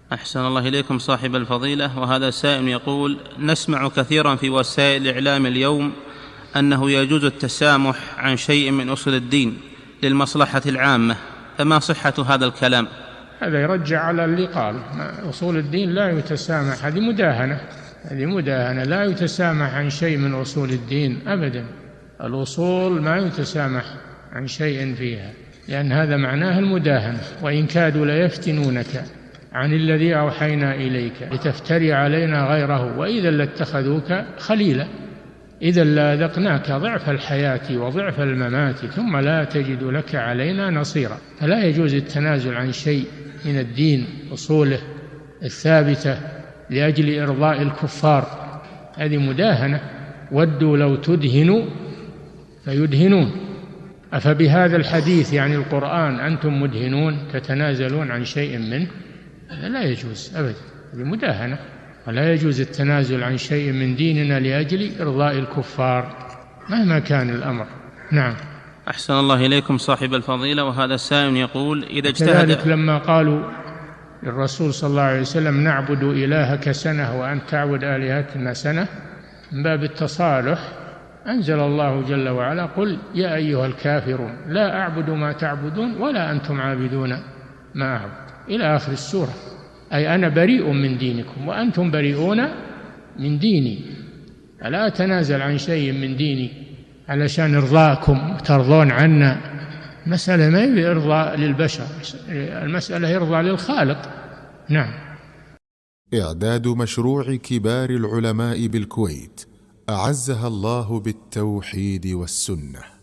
أحسن الله إليكم صاحب الفضيلة. وهذا سائل يقول: نسمع كثيرا في وسائل الإعلام اليوم أنه يجوز التسامح عن شيء من أصول الدين للمصلحة العامة، فما صحة هذا الكلام؟ هذا يرجع على اللي قال أصول الدين لا يتسامح، هذه مداهنة، لا يتسامح عن شيء من أصول الدين أبدا. الأصول ما يتسامح عن شيء فيها، لأن هذا معناه المداهنة. وإن كادوا ليفتنونك عن الذي أوحينا إليك لتفتري علينا غيره وإذا لاتخذوك خليلا، إذا لأذقناك ضعف الحياة وضعف الممات ثم لا تجد لك علينا نصيرا. فلا يجوز التنازل عن شيء من الدين أصوله الثابتة لأجل إرضاء الكفار، هذه مداهنة. ودوا لو تدهنوا فيدهنون. أفبهذا الحديث يعني القرآن أنتم مدهنون تتنازلون عن شيء منه؟ هذا لا يجوز أبدا، هذه مداهنة. ولا يجوز التنازل عن شيء من ديننا لأجل إرضاء الكفار مهما كان الأمر. نعم. أحسن الله إليكم صاحب الفضيلة. وهذا السائل يقول: إذا اجتهد كذلك لما قالوا للرسول صلى الله عليه وسلم: نعبد إلهك سنة وأنت تعبد آلهتنا سنة، من باب التصالح أنزل الله جل وعلا: قل يا أيها الكافرون لا أعبد ما تعبدون ولا أنتم عابدون ما أعبد، إلى آخر السورة. أي أنا بريء من دينكم وأنتم بريئون من ديني، فلا أتنازل عن شيء من ديني علشان إرضاكم ترضون عنا. المسألة ما هي إرضاء للبشر، المسألة إرضاء للخالق. نعم. إعداد مشروع كبار العلماء بالكويت أعزها الله بالتوحيد والسنة.